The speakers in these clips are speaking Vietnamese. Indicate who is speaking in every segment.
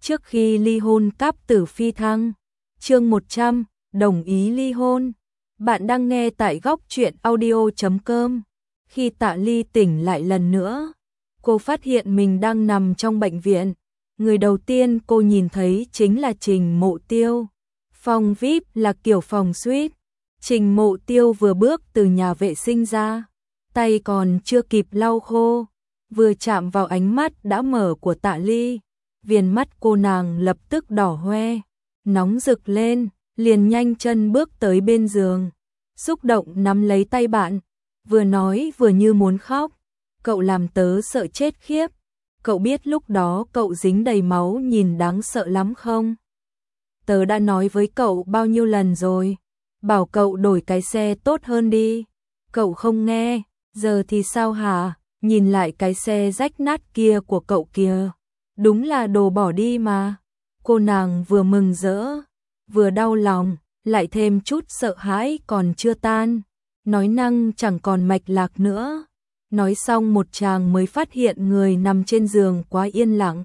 Speaker 1: trước khi ly hôn cáp tử phi thăng. Chương 100, đồng ý ly hôn. Bạn đang nghe tại góc truyện audio.com. Khi Tạ Ly tỉnh lại lần nữa, cô phát hiện mình đang nằm trong bệnh viện. Người đầu tiên cô nhìn thấy chính là Trình Mộ Tiêu. Phòng VIP là kiểu phòng suite. Trình Mộ Tiêu vừa bước từ nhà vệ sinh ra, tay còn chưa kịp lau khô, vừa chạm vào ánh mắt đã mở của Tạ Ly, viền mắt cô nàng lập tức đỏ hoe, nóng rực lên, liền nhanh chân bước tới bên giường, xúc động nắm lấy tay bạn, vừa nói vừa như muốn khóc. Cậu làm tớ sợ chết khiếp. Cậu biết lúc đó cậu dính đầy máu nhìn đáng sợ lắm không? Tớ đã nói với cậu bao nhiêu lần rồi, bảo cậu đổi cái xe tốt hơn đi. Cậu không nghe, giờ thì sao hả? Nhìn lại cái xe rách nát kia của cậu kìa, đúng là đồ bỏ đi mà. Cô nàng vừa mừng rỡ, vừa đau lòng, lại thêm chút sợ hãi còn chưa tan, nói năng chẳng còn mạch lạc nữa. Nói xong một tràng mới phát hiện người nằm trên giường quá yên lặng.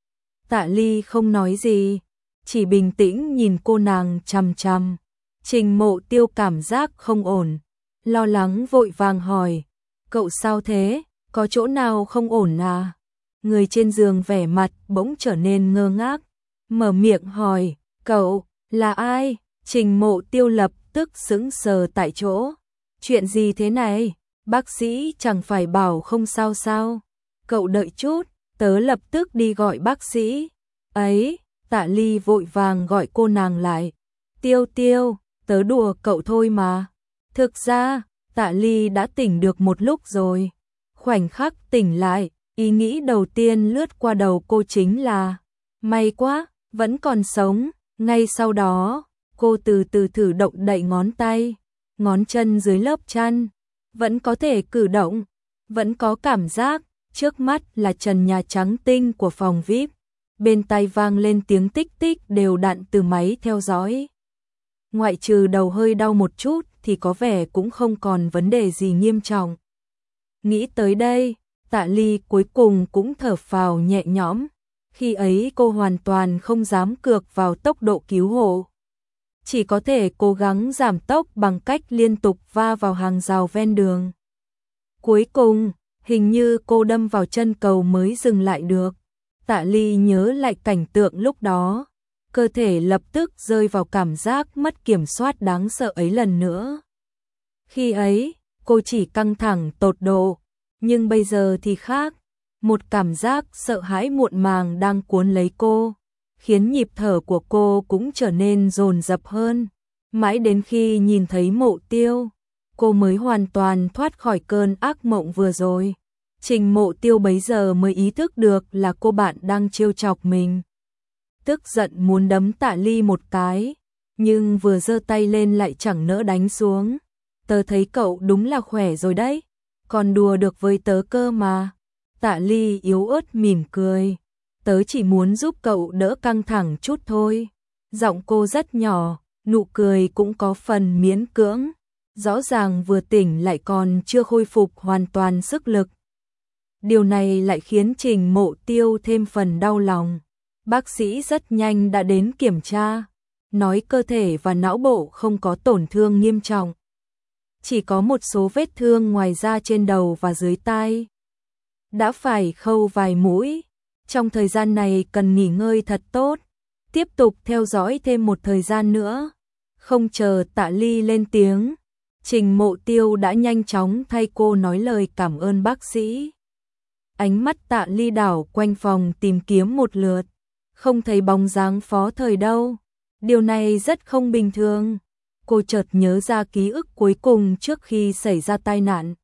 Speaker 1: Tạ Ly không nói gì, chỉ bình tĩnh nhìn cô nàng chằm chằm. Trình Mộ Tiêu cảm giác không ổn, lo lắng vội vàng hỏi, cậu sao thế, có chỗ nào không ổn à? Người trên giường vẻ mặt bỗng trở nên ngơ ngác, mở miệng hỏi, cậu, là ai? Trình Mộ Tiêu lập tức sững sờ tại chỗ. Chuyện gì thế này? Bác sĩ chẳng phải bảo không sao sao? Cậu đợi chút, tớ lập tức đi gọi bác sĩ. Ấy, Tạ Ly vội vàng gọi cô nàng lại. Tiêu Tiêu, tớ đùa cậu thôi mà. Thực ra, Tạ Ly đã tỉnh được một lúc rồi. Khoảnh khắc tỉnh lại, ý nghĩ đầu tiên lướt qua đầu cô chính là may quá, vẫn còn sống. Ngay sau đó, cô từ từ thử động đậy ngón tay, ngón chân dưới lớp chăn, vẫn có thể cử động, vẫn có cảm giác. Trước mắt là trần nhà trắng tinh của phòng VIP, bên tai vang lên tiếng tích tích đều đặn từ máy theo dõi. Ngoại trừ đầu hơi đau một chút thì có vẻ cũng không còn vấn đề gì nghiêm trọng. Nghĩ tới đây, Tạ Ly cuối cùng cũng thở phào nhẹ nhõm. Khi ấy cô hoàn toàn không dám cược vào tốc độ cứu hộ, chỉ có thể cố gắng giảm tốc bằng cách liên tục va vào hàng rào ven đường. Cuối cùng, hình như cô đâm vào chân cầu mới dừng lại được. Tạ Ly nhớ lại cảnh tượng lúc đó, cơ thể lập tức rơi vào cảm giác mất kiểm soát đáng sợ ấy lần nữa. Khi ấy, cô chỉ căng thẳng tột độ, nhưng bây giờ thì khác. Một cảm giác sợ hãi muộn màng đang cuốn lấy cô, khiến nhịp thở của cô cũng trở nên dồn dập hơn. Mãi đến khi nhìn thấy Mộ Tiêu, cô mới hoàn toàn thoát khỏi cơn ác mộng vừa rồi. Trình Mộ Tiêu bấy giờ mới ý thức được là cô bạn đang trêu chọc mình. Tức giận muốn đấm Tạ Ly một cái, nhưng vừa giơ tay lên lại chẳng nỡ đánh xuống. Tớ thấy cậu đúng là khỏe rồi đấy, còn đùa được với tớ cơ mà. Tạ Ly yếu ớt mỉm cười, tớ chỉ muốn giúp cậu đỡ căng thẳng chút thôi. Giọng cô rất nhỏ, nụ cười cũng có phần miễn cưỡng, rõ ràng vừa tỉnh lại còn chưa khôi phục hoàn toàn sức lực. Điều này lại khiến Trình Mộ Tiêu thêm phần đau lòng. Bác sĩ rất nhanh đã đến kiểm tra, nói cơ thể và não bộ không có tổn thương nghiêm trọng, chỉ có một số vết thương ngoài da trên đầu và dưới tai. Đã phải khâu vài mũi, trong thời gian này cần nghỉ ngơi thật tốt, tiếp tục theo dõi thêm một thời gian nữa. Không chờ Tạ Ly lên tiếng, Trình Mộ Tiêu đã nhanh chóng thay cô nói lời cảm ơn bác sĩ. Ánh mắt Tạ Ly đảo quanh phòng tìm kiếm một lượt, không thấy bóng dáng Phó Thời đâu. Điều này rất không bình thường. Cô chợt nhớ ra ký ức cuối cùng trước khi xảy ra tai nạn.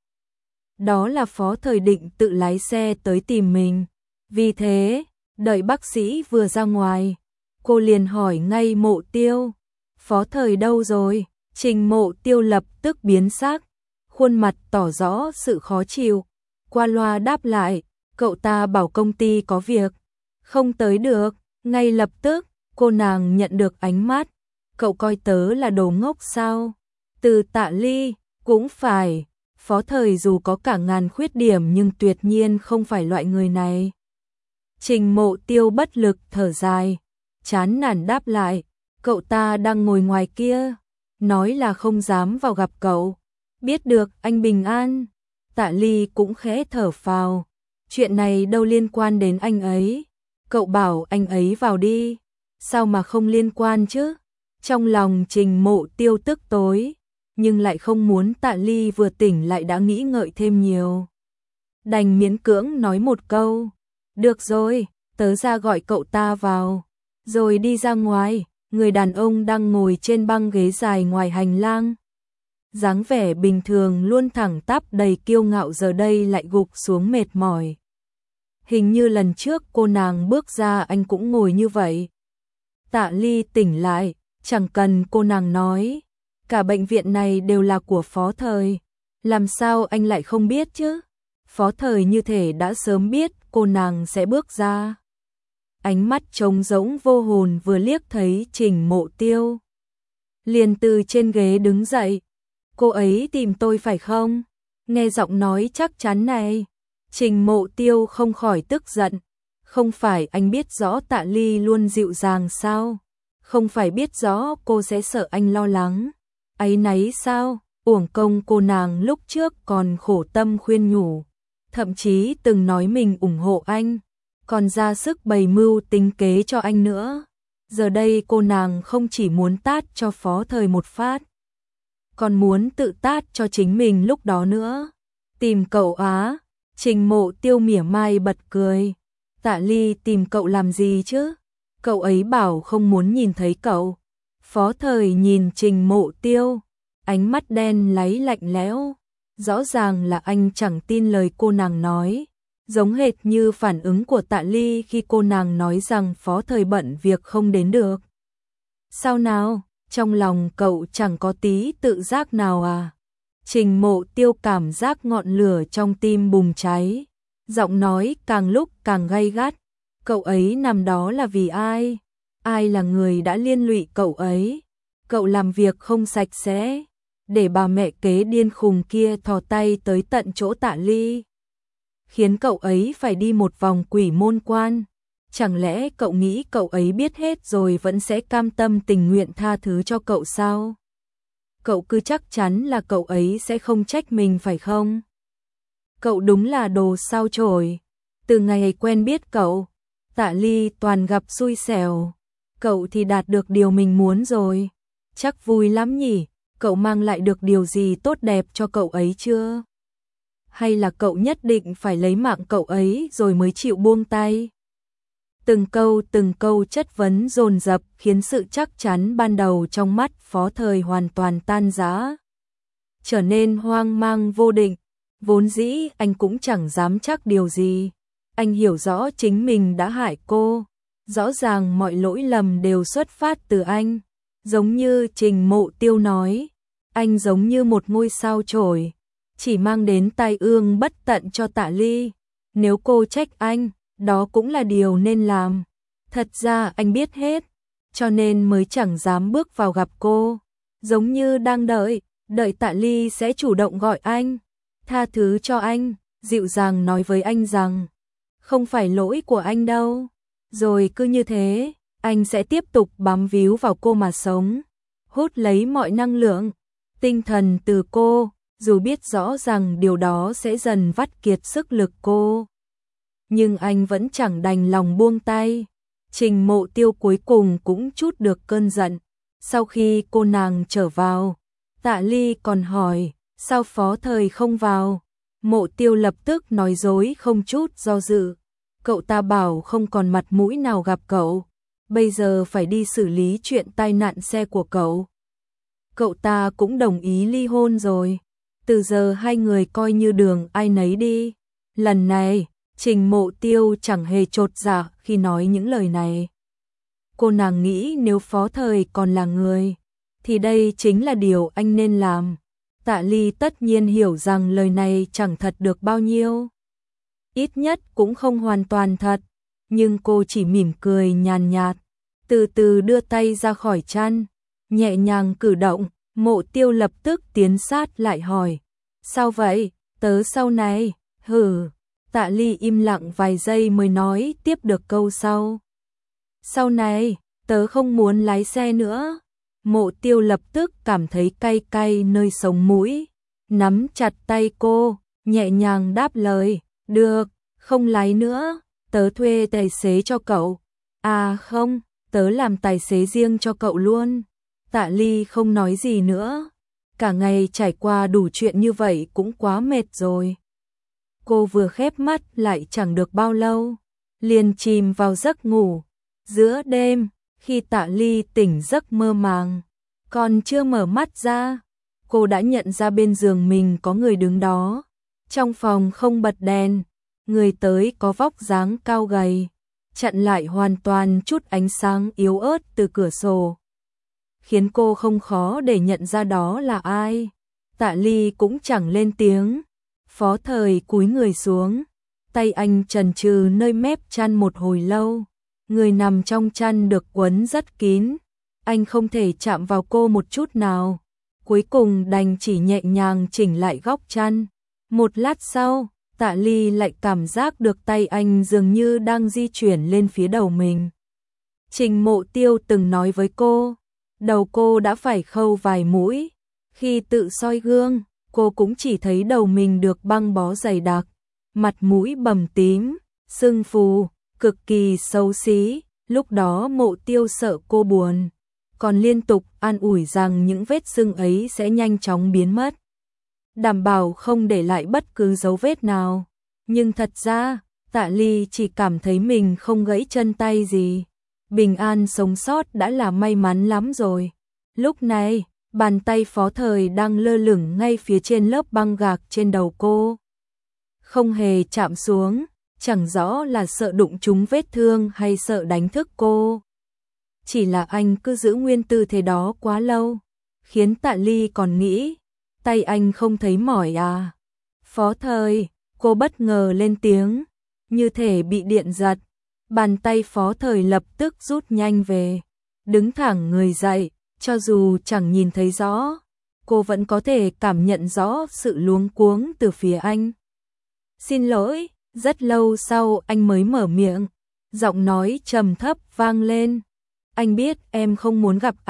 Speaker 1: Đó là Phó Thời định tự lái xe tới tìm mình. Vì thế, đợi bác sĩ vừa ra ngoài, cô liền hỏi ngay Mộ Tiêu, Phó Thời đâu rồi? Trình Mộ Tiêu lập tức biến sắc, khuôn mặt tỏ rõ sự khó chịu. Qua loa đáp lại, cậu ta bảo công ty có việc, không tới được. Ngay lập tức, cô nàng nhận được ánh mắt, cậu coi tớ là đồ ngốc sao? Từ Tạ Ly, cũng phải, Phó Thời dù có cả ngàn khuyết điểm nhưng tuyệt nhiên không phải loại người này. Trình Mộ Tiêu bất lực thở dài, chán nản đáp lại, cậu ta đang ngồi ngoài kia, nói là không dám vào gặp cậu, biết được anh bình an. Tạ Ly cũng khẽ thở phào, chuyện này đâu liên quan đến anh ấy, cậu bảo anh ấy vào đi, sao mà không liên quan chứ? Trong lòng Trình Mộ Tiêu tức tối, nhưng lại không muốn Tạ Ly vừa tỉnh lại đã nghĩ ngợi thêm nhiều. Đành miễn cưỡng nói một câu, được rồi, tớ ra gọi cậu ta vào, rồi đi ra ngoài. Người đàn ông đang ngồi trên băng ghế dài ngoài hành lang. Dáng vẻ bình thường luôn thẳng tắp đầy kiêu ngạo giờ đây lại gục xuống mệt mỏi. Hình như lần trước cô nàng bước ra anh cũng ngồi như vậy. Tạ Ly tỉnh lại, chẳng cần cô nàng nói. Cả bệnh viện này đều là của Phó Thời. Làm sao anh lại không biết chứ? Phó Thời như thể đã sớm biết cô nàng sẽ bước ra. Ánh mắt trống rỗng vô hồn vừa liếc thấy Trình Mộ Tiêu. Liền từ trên ghế đứng dậy. Cô ấy tìm tôi phải không? Nghe giọng nói chắc chắn này. Trình Mộ Tiêu không khỏi tức giận. Không phải anh biết rõ Tạ Ly luôn dịu dàng sao? Không phải biết rõ cô sẽ sợ anh lo lắng. Áy náy sao? Uổng công cô nàng lúc trước còn khổ tâm khuyên nhủ. Thậm chí từng nói mình ủng hộ anh. Còn ra sức bày mưu tính kế cho anh nữa. Giờ đây cô nàng không chỉ muốn tát cho Phó Thời một phát, còn muốn tự tát cho chính mình lúc đó nữa. Tìm cậu á? Trình Mộ Tiêu mỉa mai bật cười. Tạ Ly tìm cậu làm gì chứ? Cậu ấy bảo không muốn nhìn thấy cậu. Phó Thời nhìn Trình Mộ Tiêu, ánh mắt đen láy lạnh lẽo. Rõ ràng là anh chẳng tin lời cô nàng nói. Giống hệt như phản ứng của Tạ Ly khi cô nàng nói rằng Phó Thời bận việc không đến được. Sao nào, trong lòng cậu chẳng có tí tự giác nào à? Trình Mộ Tiêu cảm giác ngọn lửa trong tim bùng cháy. Giọng nói càng lúc càng gay gắt. Cậu ấy nằm đó là vì ai? Ai là người đã liên lụy cậu ấy? Cậu làm việc không sạch sẽ, để bà mẹ kế điên khùng kia thò tay tới tận chỗ Tạ Ly, khiến cậu ấy phải đi một vòng quỷ môn quan. Chẳng lẽ cậu nghĩ cậu ấy biết hết rồi vẫn sẽ cam tâm tình nguyện tha thứ cho cậu sao? Cậu cứ chắc chắn là cậu ấy sẽ không trách mình phải không? Cậu đúng là đồ sao chổi. Từ ngày quen biết cậu, Tạ Ly toàn gặp xui xẻo. Cậu thì đạt được điều mình muốn rồi. Chắc vui lắm nhỉ? Cậu mang lại được điều gì tốt đẹp cho cậu ấy chưa? Hay là cậu nhất định phải lấy mạng cậu ấy rồi mới chịu buông tay? Từng câu chất vấn dồn dập khiến sự chắc chắn ban đầu trong mắt Phó Thời hoàn toàn tan rã, trở nên hoang mang vô định. Vốn dĩ anh cũng chẳng dám chắc điều gì. Anh hiểu rõ chính mình đã hại cô. Rõ ràng mọi lỗi lầm đều xuất phát từ anh. Giống như Trình Mộ Tiêu nói, anh giống như một ngôi sao chổi, chỉ mang đến tai ương bất tận cho Tạ Ly. Nếu cô trách anh, đó cũng là điều nên làm. Thật ra anh biết hết, cho nên mới chẳng dám bước vào gặp cô. Giống như đang đợi Tạ Ly sẽ chủ động gọi anh, tha thứ cho anh, dịu dàng nói với anh rằng không phải lỗi của anh đâu. Rồi cứ như thế, anh sẽ tiếp tục bám víu vào cô mà sống, hút lấy mọi năng lượng, tinh thần từ cô, dù biết rõ rằng điều đó sẽ dần vắt kiệt sức lực cô. Nhưng anh vẫn chẳng đành lòng buông tay. Trình Mộ Tiêu cuối cùng cũng trút được cơn giận. Sau khi cô nàng trở vào, Tạ Ly còn hỏi, sao Phó Thời không vào? Mộ Tiêu lập tức nói dối không chút do dự. Cậu ta bảo không còn mặt mũi nào gặp cậu, bây giờ phải đi xử lý chuyện tai nạn xe của cậu. Cậu ta cũng đồng ý ly hôn rồi, từ giờ hai người coi như đường ai nấy đi. Lần này, Trình Mộ Tiêu chẳng hề chột dạ khi nói những lời này. Cô nàng nghĩ nếu Phó Thời còn là người, thì đây chính là điều anh nên làm. Tạ Ly tất nhiên hiểu rằng lời này chẳng thật được bao nhiêu. Ít nhất cũng không hoàn toàn thật, nhưng cô chỉ mỉm cười nhàn nhạt, từ từ đưa tay ra khỏi chăn, nhẹ nhàng cử động. Mộ Tiêu lập tức tiến sát lại hỏi, sao vậy, tớ sau này, hừ, Tạ Ly im lặng vài giây mới nói tiếp được câu sau. Sau này, tớ không muốn lái xe nữa. Mộ Tiêu lập tức cảm thấy cay cay nơi sống mũi, nắm chặt tay cô, nhẹ nhàng đáp lời, được, không lái nữa, tớ thuê tài xế cho cậu. À không, tớ làm tài xế riêng cho cậu luôn. Tạ Ly không nói gì nữa, cả ngày trải qua đủ chuyện như vậy cũng quá mệt rồi. Cô vừa khép mắt lại chẳng được bao lâu, liền chìm vào giấc ngủ. Giữa đêm, khi Tạ Ly tỉnh giấc mơ màng, còn chưa mở mắt ra, cô đã nhận ra bên giường mình có người đứng đó. Trong phòng không bật đèn, người tới có vóc dáng cao gầy, chặn lại hoàn toàn chút ánh sáng yếu ớt từ cửa sổ, khiến cô không khó để nhận ra đó là ai. Tạ Ly cũng chẳng lên tiếng. Phó Thời cúi người xuống, tay anh chần chừ nơi mép chăn một hồi lâu. Người nằm trong chăn được quấn rất kín, anh không thể chạm vào cô một chút nào. Cuối cùng đành chỉ nhẹ nhàng chỉnh lại góc chăn. Một lát sau, Tạ Ly lại cảm giác được tay anh dường như đang di chuyển lên phía đầu mình. Trình Mộ Tiêu từng nói với cô, đầu cô đã phải khâu vài mũi. Khi tự soi gương, cô cũng chỉ thấy đầu mình được băng bó dày đặc, mặt mũi bầm tím, sưng phù, cực kỳ xấu xí. Lúc đó Mộ Tiêu sợ cô buồn, còn liên tục an ủi rằng những vết sưng ấy sẽ nhanh chóng biến mất, đảm bảo không để lại bất cứ dấu vết nào. Nhưng thật ra, Tạ Ly chỉ cảm thấy mình không gãy chân tay gì, bình an sống sót đã là may mắn lắm rồi. Lúc này, bàn tay Phó Thời đang lơ lửng ngay phía trên lớp băng gạc trên đầu cô, không hề chạm xuống, chẳng rõ là sợ đụng trúng vết thương hay sợ đánh thức cô. Chỉ là anh cứ giữ nguyên tư thế đó quá lâu, khiến Tạ Ly còn nghĩ, tay anh không thấy mỏi à? Phó Thời, cô bất ngờ lên tiếng, như thể bị điện giật. Bàn tay Phó Thời lập tức rút nhanh về, đứng thẳng người dậy, cho dù chẳng nhìn thấy rõ, cô vẫn có thể cảm nhận rõ sự luống cuống từ phía anh. Xin lỗi, rất lâu sau anh mới mở miệng, giọng nói trầm thấp vang lên. Anh biết em không muốn gặp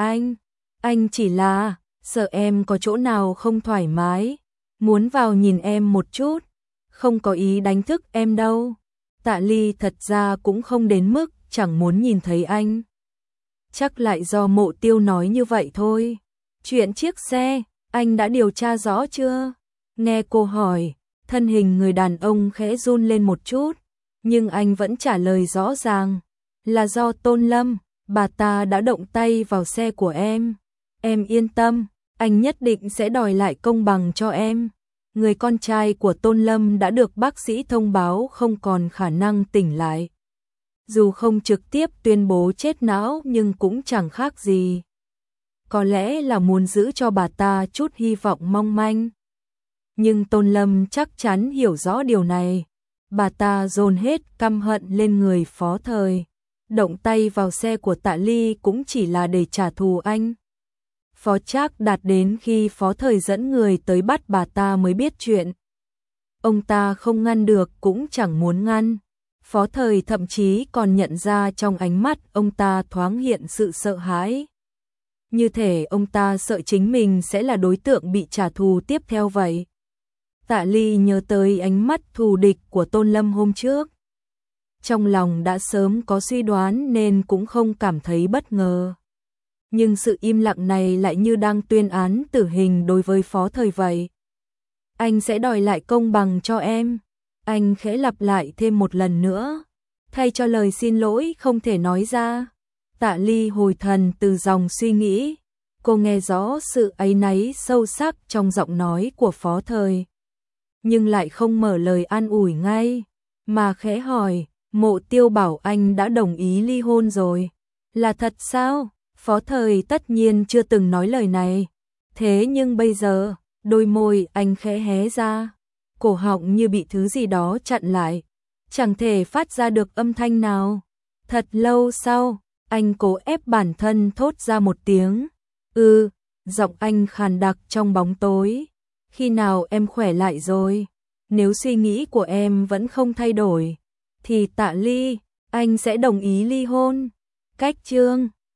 Speaker 1: anh chỉ là sợ em có chỗ nào không thoải mái, muốn vào nhìn em một chút, không có ý đánh thức em đâu. Tạ Ly thật ra cũng không đến mức chẳng muốn nhìn thấy anh. Chắc lại do Mộ Tiêu nói như vậy thôi. Chuyện chiếc xe, anh đã điều tra rõ chưa? Nghe cô hỏi, thân hình người đàn ông khẽ run lên một chút, nhưng anh vẫn trả lời rõ ràng, là do Tôn Lâm, bà ta đã động tay vào xe của em. Em yên tâm, anh nhất định sẽ đòi lại công bằng cho em. Người con trai của Tôn Lâm đã được bác sĩ thông báo không còn khả năng tỉnh lại. Dù không trực tiếp tuyên bố chết não nhưng cũng chẳng khác gì. Có lẽ là muốn giữ cho bà ta chút hy vọng mong manh. Nhưng Tôn Lâm chắc chắn hiểu rõ điều này. Bà ta dồn hết căm hận lên người Phó Thời. Động tay vào xe của Tạ Ly cũng chỉ là để trả thù anh. Phó Trác Đạt đến khi Phó Thời dẫn người tới bắt bà ta mới biết chuyện. Ông ta không ngăn được cũng chẳng muốn ngăn. Phó Thời thậm chí còn nhận ra trong ánh mắt ông ta thoáng hiện sự sợ hãi. Như thể ông ta sợ chính mình sẽ là đối tượng bị trả thù tiếp theo vậy. Tạ Ly nhớ tới ánh mắt thù địch của Tôn Lâm hôm trước. Trong lòng đã sớm có suy đoán nên cũng không cảm thấy bất ngờ. Nhưng sự im lặng này lại như đang tuyên án tử hình đối với Phó Thời vậy. Anh sẽ đòi lại công bằng cho em. Anh khẽ lặp lại thêm một lần nữa, thay cho lời xin lỗi không thể nói ra. Tạ Ly hồi thần từ dòng suy nghĩ, cô nghe rõ sự áy náy sâu sắc trong giọng nói của Phó Thời. Nhưng lại không mở lời an ủi ngay, mà khẽ hỏi, Mộ Tiêu bảo anh đã đồng ý ly hôn rồi. Là thật sao? Phó Thời tất nhiên chưa từng nói lời này. Thế nhưng bây giờ, đôi môi anh khẽ hé ra, cổ họng như bị thứ gì đó chặn lại, chẳng thể phát ra được âm thanh nào. Thật lâu sau, anh cố ép bản thân thốt ra một tiếng. Giọng anh khàn đặc trong bóng tối. Khi nào em khỏe lại rồi? nếu suy nghĩ của em vẫn không thay đổi, thì Tạ Ly, anh sẽ đồng ý ly hôn. Cách chương